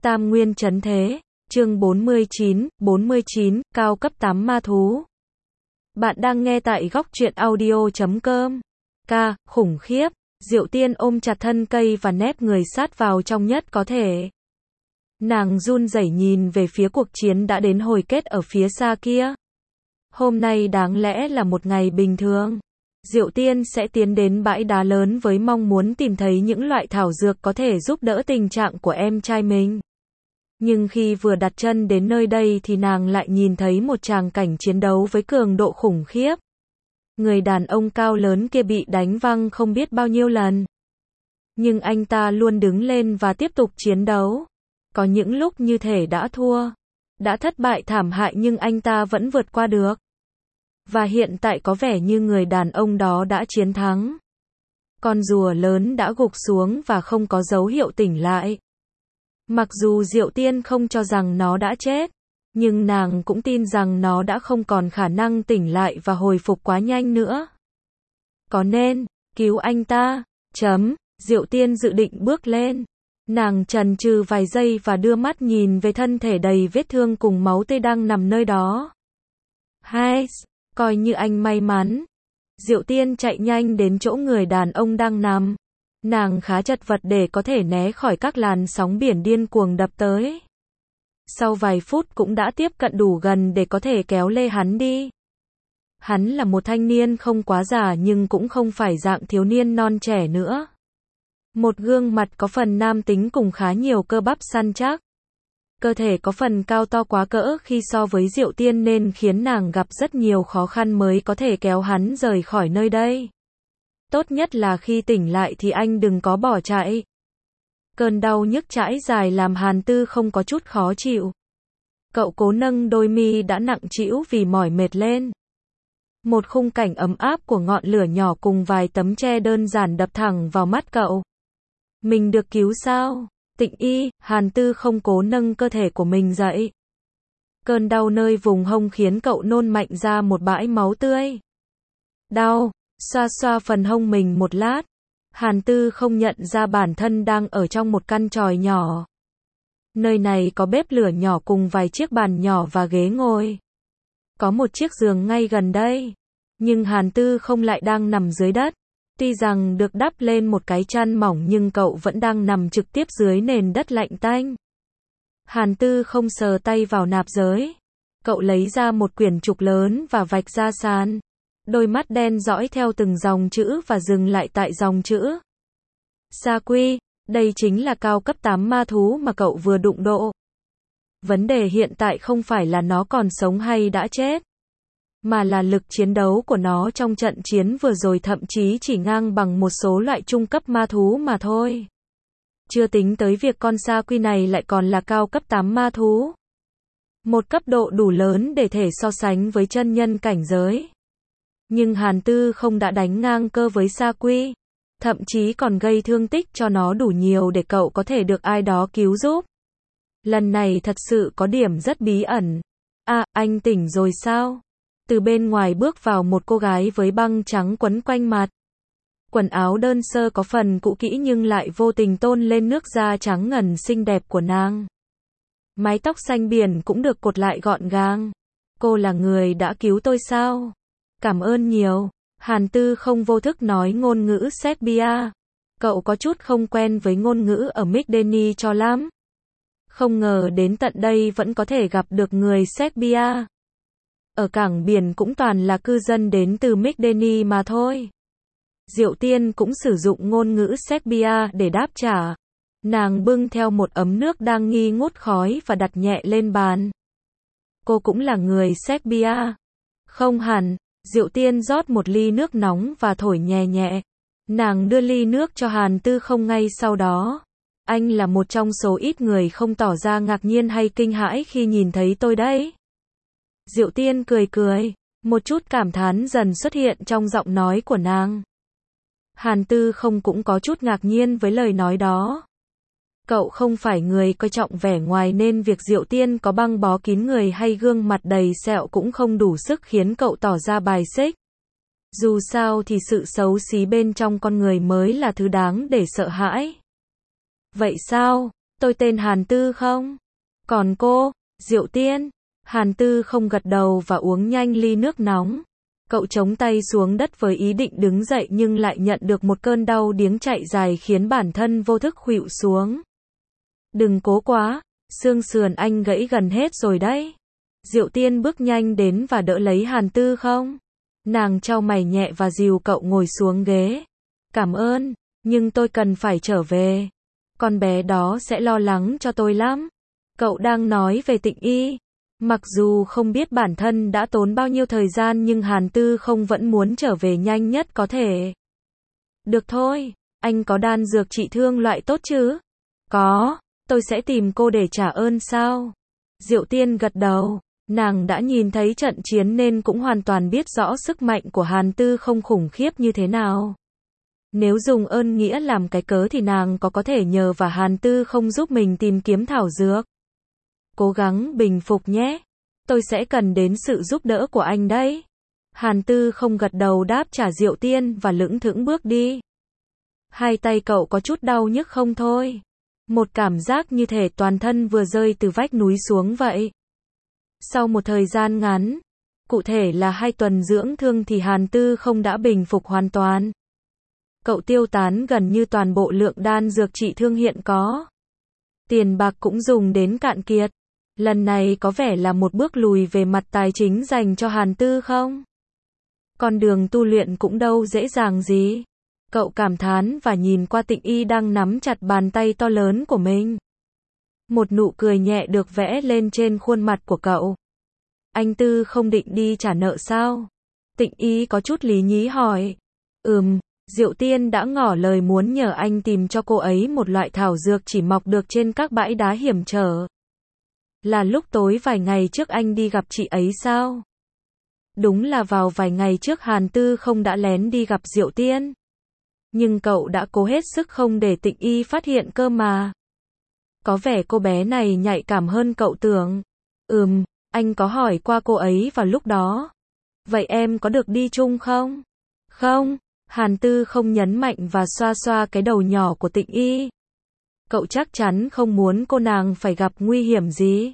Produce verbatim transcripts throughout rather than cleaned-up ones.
Tam Nguyên Chấn Thế, chương bốn mươi chín, bốn mươi chín, cao cấp tám ma thú. Bạn đang nghe tại góc truyện audio chấm com. Ca, khủng khiếp, Diệu Tiên ôm chặt thân cây và nép người sát vào trong nhất có thể. Nàng run rẩy nhìn về phía cuộc chiến đã đến hồi kết ở phía xa kia. Hôm nay đáng lẽ là một ngày bình thường. Diệu Tiên sẽ tiến đến bãi đá lớn với mong muốn tìm thấy những loại thảo dược có thể giúp đỡ tình trạng của em trai mình. Nhưng khi vừa đặt chân đến nơi đây thì nàng lại nhìn thấy một tràng cảnh chiến đấu với cường độ khủng khiếp. Người đàn ông cao lớn kia bị đánh văng không biết bao nhiêu lần. Nhưng anh ta luôn đứng lên và tiếp tục chiến đấu. Có những lúc như thể đã thua, đã thất bại thảm hại nhưng anh ta vẫn vượt qua được. Và hiện tại có vẻ như người đàn ông đó đã chiến thắng. Con rùa lớn đã gục xuống và không có dấu hiệu tỉnh lại. Mặc dù Diệu Tiên không cho rằng nó đã chết, nhưng nàng cũng tin rằng nó đã không còn khả năng tỉnh lại và hồi phục quá nhanh nữa. Có nên cứu anh ta? Chấm. Diệu Tiên dự định bước lên. Nàng chần chừ vài giây và đưa mắt nhìn về thân thể đầy vết thương cùng máu tươi đang nằm nơi đó. Hai, coi như anh may mắn. Diệu Tiên chạy nhanh đến chỗ người đàn ông đang nằm. Nàng khá chật vật để có thể né khỏi các làn sóng biển điên cuồng đập tới. Sau vài phút cũng đã tiếp cận đủ gần để có thể kéo lê hắn đi. Hắn là một thanh niên không quá già nhưng cũng không phải dạng thiếu niên non trẻ nữa. Một gương mặt có phần nam tính cùng khá nhiều cơ bắp săn chắc. Cơ thể có phần cao to quá cỡ khi so với Diệu Tiên nên khiến nàng gặp rất nhiều khó khăn mới có thể kéo hắn rời khỏi nơi đây. Tốt nhất là khi tỉnh lại thì anh đừng có bỏ chạy. Cơn đau nhức trải dài làm Hàn Tư không có chút khó chịu. Cậu cố nâng đôi mi đã nặng trĩu vì mỏi mệt lên. Một khung cảnh ấm áp của ngọn lửa nhỏ cùng vài tấm tre đơn giản đập thẳng vào mắt cậu. Mình được cứu sao? Tịnh y, Hàn Tư không cố nâng cơ thể của mình dậy. Cơn đau nơi vùng hông khiến cậu nôn mạnh ra một bãi máu tươi. Đau, xoa xoa phần hông mình một lát. Hàn Tư không nhận ra bản thân đang ở trong một căn tròi nhỏ. Nơi này có bếp lửa nhỏ cùng vài chiếc bàn nhỏ và ghế ngồi. Có một chiếc giường ngay gần đây. Nhưng Hàn Tư không lại đang nằm dưới đất. Tuy rằng được đắp lên một cái chăn mỏng nhưng cậu vẫn đang nằm trực tiếp dưới nền đất lạnh tanh. Hàn Tư không sờ tay vào nạp giới. Cậu lấy ra một quyển trục lớn và vạch ra sàn. Đôi mắt đen dõi theo từng dòng chữ và dừng lại tại dòng chữ. Sa Quy, đây chính là cao cấp tám ma thú mà cậu vừa đụng độ. Vấn đề hiện tại không phải là nó còn sống hay đã chết, mà là lực chiến đấu của nó trong trận chiến vừa rồi thậm chí chỉ ngang bằng một số loại trung cấp ma thú mà thôi. Chưa tính tới việc con Sa Quy này lại còn là cao cấp tám ma thú. Một cấp độ đủ lớn để thể so sánh với chân nhân cảnh giới. Nhưng Hàn Tư không đã đánh ngang cơ với Sa Quy, thậm chí còn gây thương tích cho nó đủ nhiều để cậu có thể được ai đó cứu giúp. Lần này thật sự có điểm rất bí ẩn. À, anh tỉnh rồi sao? Từ bên ngoài bước vào một cô gái với băng trắng quấn quanh mặt. Quần áo đơn sơ có phần cũ kỹ nhưng lại vô tình tôn lên nước da trắng ngần xinh đẹp của nàng. Mái tóc xanh biển cũng được cột lại gọn gàng. Cô là người đã cứu tôi sao? Cảm ơn nhiều. Hàn Tư không vô thức nói ngôn ngữ Serbia. Cậu có chút không quen với ngôn ngữ ở Migdeni cho lắm. Không ngờ đến tận đây vẫn có thể gặp được người Serbia. Ở cảng biển cũng toàn là cư dân đến từ Migdeni mà thôi. Diệu Tiên cũng sử dụng ngôn ngữ Serbia để đáp trả. Nàng bưng theo một ấm nước đang nghi ngút khói và đặt nhẹ lên bàn. Cô cũng là người Serbia. Không hẳn. Diệu Tiên rót một ly nước nóng và thổi nhẹ nhẹ. Nàng đưa ly nước cho Hàn Tư không ngay sau đó. Anh là một trong số ít người không tỏ ra ngạc nhiên hay kinh hãi khi nhìn thấy tôi đấy. Diệu Tiên cười cười. Một chút cảm thán dần xuất hiện trong giọng nói của nàng. Hàn Tư không cũng có chút ngạc nhiên với lời nói đó. Cậu không phải người coi trọng vẻ ngoài nên việc Diệu Tiên có băng bó kín người hay gương mặt đầy sẹo cũng không đủ sức khiến cậu tỏ ra bài xích. Dù sao thì sự xấu xí bên trong con người mới là thứ đáng để sợ hãi. Vậy sao? tôi tên Hàn Tư không? Còn cô, Diệu Tiên? Hàn Tư không gật đầu và uống nhanh ly nước nóng. Cậu chống tay xuống đất với ý định đứng dậy nhưng lại nhận được một cơn đau điếng chạy dài khiến bản thân vô thức khuỵu xuống. Đừng cố quá, xương sườn anh gãy gần hết rồi đấy. Diệu Tiên bước nhanh đến và đỡ lấy Hàn Tư không. Nàng chau mày nhẹ và dìu cậu ngồi xuống ghế. Cảm ơn, nhưng tôi cần phải trở về. Con bé đó sẽ lo lắng cho tôi lắm. Cậu đang nói về Tịnh Y. Mặc dù không biết bản thân đã tốn bao nhiêu thời gian nhưng Hàn Tư không vẫn muốn trở về nhanh nhất có thể. Được thôi, anh có đan dược trị thương loại tốt chứ? Có, tôi sẽ tìm cô để trả ơn sao? Diệu Tiên gật đầu, nàng đã nhìn thấy trận chiến nên cũng hoàn toàn biết rõ sức mạnh của Hàn Tư không khủng khiếp như thế nào. Nếu dùng ơn nghĩa làm cái cớ thì nàng có có thể nhờ và Hàn Tư không giúp mình tìm kiếm thảo dược. Cố gắng bình phục nhé. Tôi sẽ cần đến sự giúp đỡ của anh đấy. Hàn Tư không gật đầu đáp trả Diệu Tiên và lững thững bước đi. Hai tay cậu có chút đau nhức không thôi. Một cảm giác như thể toàn thân vừa rơi từ vách núi xuống vậy. Sau một thời gian ngắn, cụ thể là hai tuần dưỡng thương thì Hàn Tư không đã bình phục hoàn toàn. Cậu tiêu tán gần như toàn bộ lượng đan dược trị thương hiện có. Tiền bạc cũng dùng đến cạn kiệt. Lần này có vẻ là một bước lùi về mặt tài chính dành cho Hàn Tư không? Con đường tu luyện cũng đâu dễ dàng gì. Cậu cảm thán và nhìn qua Tịnh Y đang nắm chặt bàn tay to lớn của mình. Một nụ cười nhẹ được vẽ lên trên khuôn mặt của cậu. Anh Tư không định đi trả nợ sao? Tịnh Y có chút lý nhí hỏi. Ừm, Diệu Tiên đã ngỏ lời muốn nhờ anh tìm cho cô ấy một loại thảo dược chỉ mọc được trên các bãi đá hiểm trở. Là lúc tối vài ngày trước anh đi gặp chị ấy sao? Đúng là vào vài ngày trước Hàn Tư không đã lén đi gặp Diệu Tiên. Nhưng cậu đã cố hết sức không để Tịnh Y phát hiện cơ mà. Có vẻ cô bé này nhạy cảm hơn cậu tưởng. Ừm, anh có hỏi qua cô ấy vào lúc đó. Vậy em có được đi chung không? Không, Hàn Tư không nhấn mạnh và xoa xoa cái đầu nhỏ của Tịnh Y. Cậu chắc chắn không muốn cô nàng phải gặp nguy hiểm gì.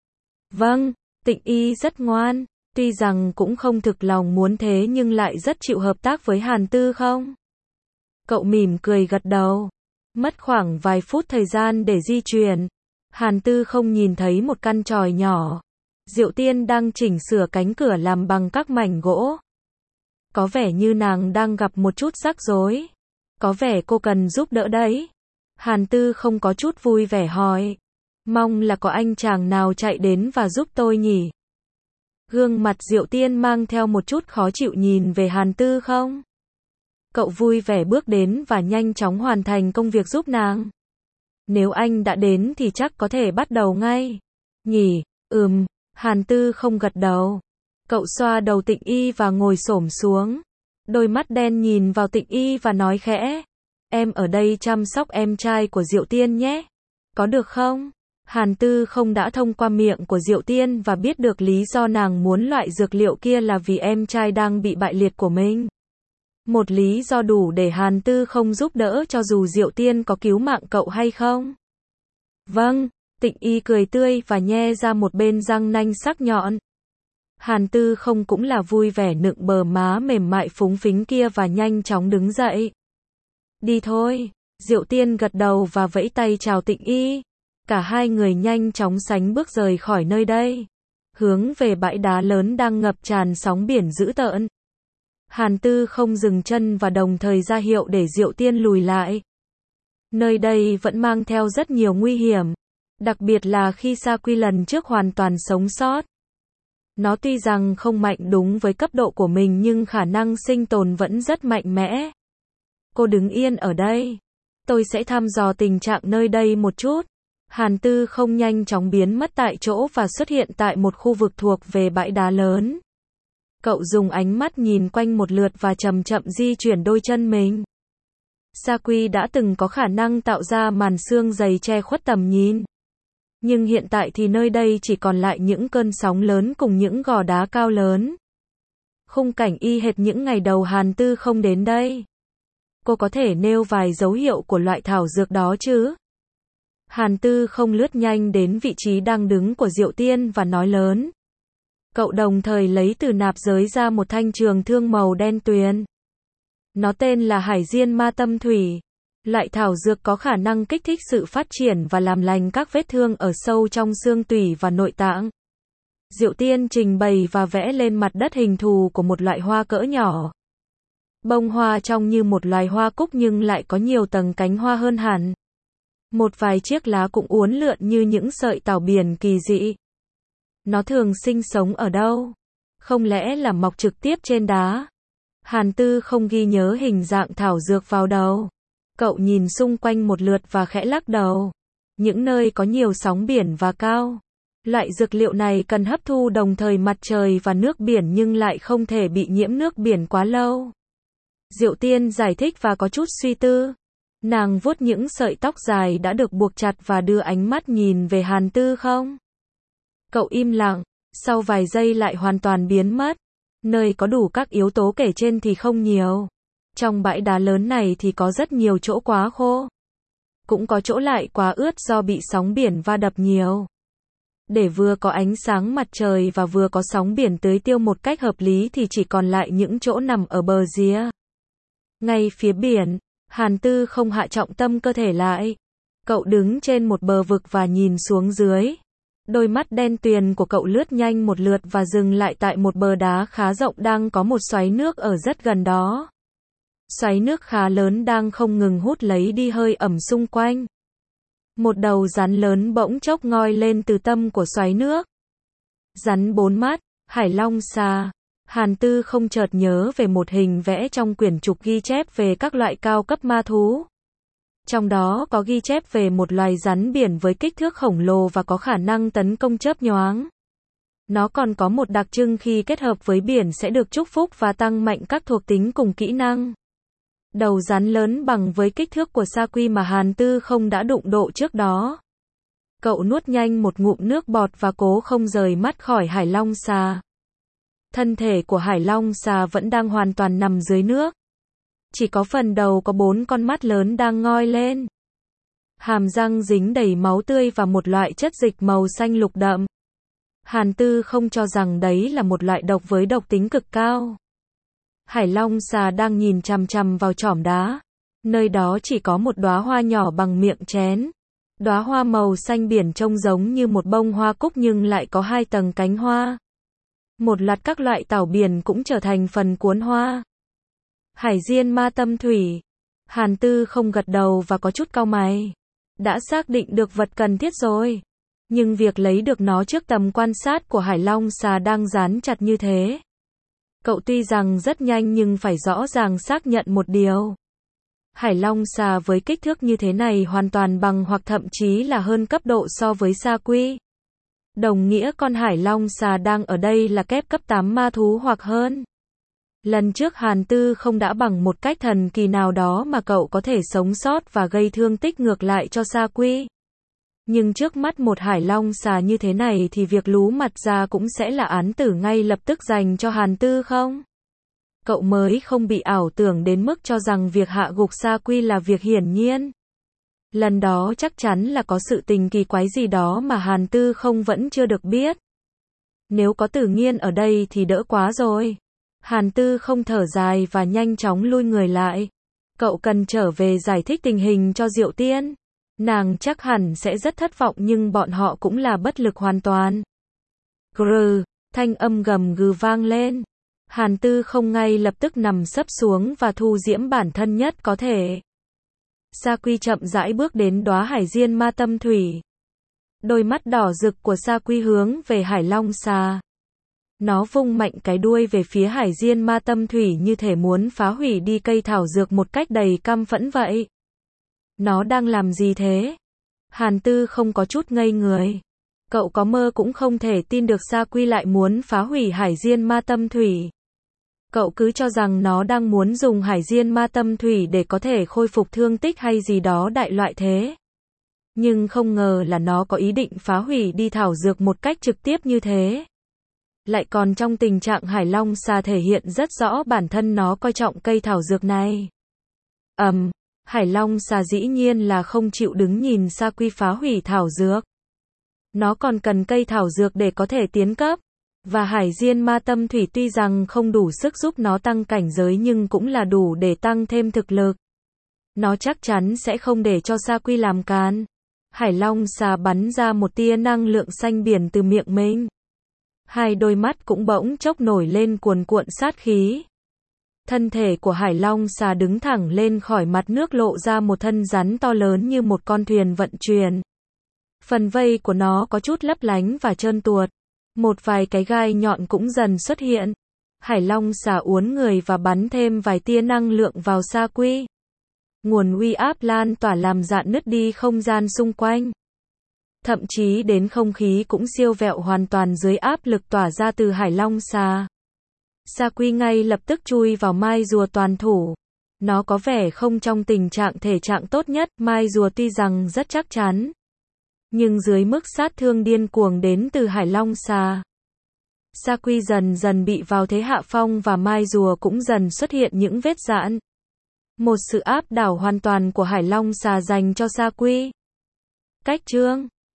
Vâng, Tịnh Y rất ngoan, tuy rằng cũng không thực lòng muốn thế nhưng lại rất chịu hợp tác với Hàn Tư không? Cậu mỉm cười gật đầu. Mất khoảng vài phút thời gian để di chuyển. Hàn Tư không nhìn thấy một căn chòi nhỏ. Diệu Tiên đang chỉnh sửa cánh cửa làm bằng các mảnh gỗ. Có vẻ như nàng đang gặp một chút rắc rối. Có vẻ cô cần giúp đỡ đấy. Hàn Tư không có chút vui vẻ hỏi. Mong là có anh chàng nào chạy đến và giúp tôi nhỉ? Gương mặt Diệu Tiên mang theo một chút khó chịu nhìn về Hàn Tư không? Cậu vui vẻ bước đến và nhanh chóng hoàn thành công việc giúp nàng. Nếu anh đã đến thì chắc có thể bắt đầu ngay. Nhỉ, ừm, Hàn Tư không gật đầu. Cậu xoa đầu Tịnh Y và ngồi xổm xuống. Đôi mắt đen nhìn vào Tịnh Y và nói khẽ. Em ở đây chăm sóc em trai của Diệu Tiên nhé. Có được không? Hàn Tư không đã thông qua miệng của Diệu Tiên và biết được lý do nàng muốn loại dược liệu kia là vì em trai đang bị bại liệt của mình. Một lý do đủ để Hàn Tư không giúp đỡ cho dù Diệu Tiên có cứu mạng cậu hay không. Vâng, Tịnh Y cười tươi và nhe ra một bên răng nanh sắc nhọn. Hàn Tư không cũng là vui vẻ nựng bờ má mềm mại phúng phính kia và nhanh chóng đứng dậy. Đi thôi, Diệu Tiên gật đầu và vẫy tay chào Tịnh Y. Cả hai người nhanh chóng sánh bước rời khỏi nơi đây. Hướng về bãi đá lớn đang ngập tràn sóng biển dữ tợn. Hàn Tư không dừng chân và đồng thời ra hiệu để Diệu Tiên lùi lại. Nơi đây vẫn mang theo rất nhiều nguy hiểm. Đặc biệt là khi Sa Quy lần trước hoàn toàn sống sót. Nó tuy rằng không mạnh đúng với cấp độ của mình nhưng khả năng sinh tồn vẫn rất mạnh mẽ. Cô đứng yên ở đây. Tôi sẽ thăm dò tình trạng nơi đây một chút. Hàn Tư không nhanh chóng biến mất tại chỗ và xuất hiện tại một khu vực thuộc về bãi đá lớn. Cậu dùng ánh mắt nhìn quanh một lượt và chậm chậm di chuyển đôi chân mình. Sa Quy đã từng có khả năng tạo ra màn sương dày che khuất tầm nhìn. Nhưng hiện tại thì nơi đây chỉ còn lại những cơn sóng lớn cùng những gò đá cao lớn. Khung cảnh y hệt những ngày đầu Hàn Tư không đến đây. Cô có thể nêu vài dấu hiệu của loại thảo dược đó chứ? Hàn Tư không lướt nhanh đến vị trí đang đứng của Diệu Tiên và nói lớn. Cậu đồng thời lấy từ nạp giới ra một thanh trường thương màu đen tuyền. Nó tên là Hải Diên Ma Tâm Thủy. Loại thảo dược có khả năng kích thích sự phát triển và làm lành các vết thương ở sâu trong xương tủy và nội tạng. Diệu Tiên trình bày và vẽ lên mặt đất hình thù của một loại hoa cỡ nhỏ. Bông hoa trông như một loài hoa cúc nhưng lại có nhiều tầng cánh hoa hơn hẳn. Một vài chiếc lá cũng uốn lượn như những sợi tảo biển kỳ dị. Nó thường sinh sống ở đâu? Không lẽ là mọc trực tiếp trên đá? Hàn Tư không ghi nhớ hình dạng thảo dược vào đầu. Cậu nhìn xung quanh một lượt và khẽ lắc đầu. Những nơi có nhiều sóng biển và cao. Loại dược liệu này cần hấp thu đồng thời mặt trời và nước biển nhưng lại không thể bị nhiễm nước biển quá lâu. Diệu Tiên giải thích và có chút suy tư. Nàng vuốt những sợi tóc dài đã được buộc chặt và đưa ánh mắt nhìn về Hàn Tư không. Cậu im lặng, sau vài giây lại hoàn toàn biến mất. Nơi có đủ các yếu tố kể trên thì không nhiều. Trong bãi đá lớn này thì có rất nhiều chỗ quá khô. Cũng có chỗ lại quá ướt do bị sóng biển va đập nhiều. Để vừa có ánh sáng mặt trời và vừa có sóng biển tưới tiêu một cách hợp lý thì chỉ còn lại những chỗ nằm ở bờ rìa. Ngay phía biển, Hàn Tư không hạ trọng tâm cơ thể lại. Cậu đứng trên một bờ vực và nhìn xuống dưới. Đôi mắt đen tuyền của cậu lướt nhanh một lượt và dừng lại tại một bờ đá khá rộng đang có một xoáy nước ở rất gần đó. Xoáy nước khá lớn đang không ngừng hút lấy đi hơi ẩm xung quanh. Một đầu rắn lớn bỗng chốc ngoi lên từ tâm của xoáy nước. Rắn bốn mắt, hải long xà. Hàn Tư không chợt nhớ về một hình vẽ trong quyển trục ghi chép về các loại cao cấp ma thú. Trong đó có ghi chép về một loài rắn biển với kích thước khổng lồ và có khả năng tấn công chớp nhoáng. Nó còn có một đặc trưng khi kết hợp với biển sẽ được chúc phúc và tăng mạnh các thuộc tính cùng kỹ năng. Đầu rắn lớn bằng với kích thước của sa quy mà Hàn Tư không đã đụng độ trước đó. Cậu nuốt nhanh một ngụm nước bọt và cố không rời mắt khỏi hải long xà. Thân thể của hải long xà vẫn đang hoàn toàn nằm dưới nước. Chỉ có phần đầu có bốn con mắt lớn đang ngoi lên. Hàm răng dính đầy máu tươi và một loại chất dịch màu xanh lục đậm. Hàn Tư không cho rằng đấy là một loại độc với độc tính cực cao. Hải long xà đang nhìn chằm chằm vào chỏm đá. Nơi đó chỉ có một đóa hoa nhỏ bằng miệng chén. Đóa hoa màu xanh biển trông giống như một bông hoa cúc nhưng lại có hai tầng cánh hoa. Một loạt các loại tảo biển cũng trở thành phần cuốn hoa. Hải Diên Ma Tâm Thủy. Hàn Tư không gật đầu và có chút cau mày. Đã xác định được vật cần thiết rồi. Nhưng việc lấy được nó trước tầm quan sát của hải long xà đang dán chặt như thế. Cậu tuy rằng rất nhanh nhưng phải rõ ràng xác nhận một điều. Hải long xà với kích thước như thế này hoàn toàn bằng hoặc thậm chí là hơn cấp độ so với sa quy. Đồng nghĩa con hải long xà đang ở đây là kép cấp tám ma thú hoặc hơn. Lần trước Hàn Tư không đã bằng một cách thần kỳ nào đó mà cậu có thể sống sót và gây thương tích ngược lại cho sa quy. Nhưng trước mắt một hải long xà như thế này thì việc lú mặt ra cũng sẽ là án tử ngay lập tức dành cho Hàn Tư không? Cậu mới không bị ảo tưởng đến mức cho rằng việc hạ gục sa quy là việc hiển nhiên. Lần đó chắc chắn là có sự tình kỳ quái gì đó mà Hàn Tư không vẫn chưa được biết. Nếu có Tử Nghiên ở đây thì đỡ quá rồi. Hàn Tư không thở dài và nhanh chóng lui người lại. Cậu cần trở về giải thích tình hình cho Diệu Tiên. Nàng chắc hẳn sẽ rất thất vọng nhưng bọn họ cũng là bất lực hoàn toàn. Grừ, thanh âm gầm gừ vang lên. Hàn Tư không ngay lập tức nằm sấp xuống và thu diễm bản thân nhất có thể. Sa Quy chậm rãi bước đến đóa Hải Diên Ma Tâm Thủy. Đôi mắt đỏ rực của Sa Quy hướng về hải long xà. Nó vung mạnh cái đuôi về phía Hải Diên Ma Tâm Thủy như thể muốn phá hủy đi cây thảo dược một cách đầy căm phẫn vậy. Nó đang làm gì thế? Hàn Tư không có chút ngây người. Cậu có mơ cũng không thể tin được Sa Quy lại muốn phá hủy Hải Diên Ma Tâm Thủy. Cậu cứ cho rằng nó đang muốn dùng Hải Diên Ma Tâm Thủy để có thể khôi phục thương tích hay gì đó đại loại thế. Nhưng không ngờ là nó có ý định phá hủy đi thảo dược một cách trực tiếp như thế. Lại còn trong tình trạng hải long xà thể hiện rất rõ bản thân nó coi trọng cây thảo dược này. Ầm, um, Hải Long xà dĩ nhiên là không chịu đứng nhìn Sa Quy phá hủy thảo dược. Nó còn cần cây thảo dược để có thể tiến cấp. Và Hải Diên Ma Tâm Thủy tuy rằng không đủ sức giúp nó tăng cảnh giới nhưng cũng là đủ để tăng thêm thực lực. Nó chắc chắn sẽ không để cho Sa Quy làm càn. Hải Long xà bắn ra một tia năng lượng xanh biển từ miệng mình. Hai đôi mắt cũng bỗng chốc nổi lên cuồn cuộn sát khí. Thân thể của Hải Long xà đứng thẳng lên khỏi mặt nước, lộ ra một thân rắn to lớn như một con thuyền vận chuyển. Phần vây của nó có chút lấp lánh và trơn tuột. Một vài cái gai nhọn cũng dần xuất hiện. Hải Long xà uốn người và bắn thêm vài tia năng lượng vào Sa Quy. Nguồn uy áp lan tỏa làm rạn nứt đi không gian xung quanh. Thậm chí đến không khí cũng siêu vẹo hoàn toàn dưới áp lực tỏa ra từ Hải Long xà. Sa Quy ngay lập tức chui vào mai rùa toàn thủ. Nó có vẻ không trong tình trạng thể trạng tốt nhất, mai rùa tuy rằng rất chắc chắn. Nhưng dưới mức sát thương điên cuồng đến từ Hải Long xà. Sa Quy dần dần bị vào thế hạ phong và mai rùa cũng dần xuất hiện những vết giãn. Một sự áp đảo hoàn toàn của Hải Long xà dành cho Sa Quy. Cách chương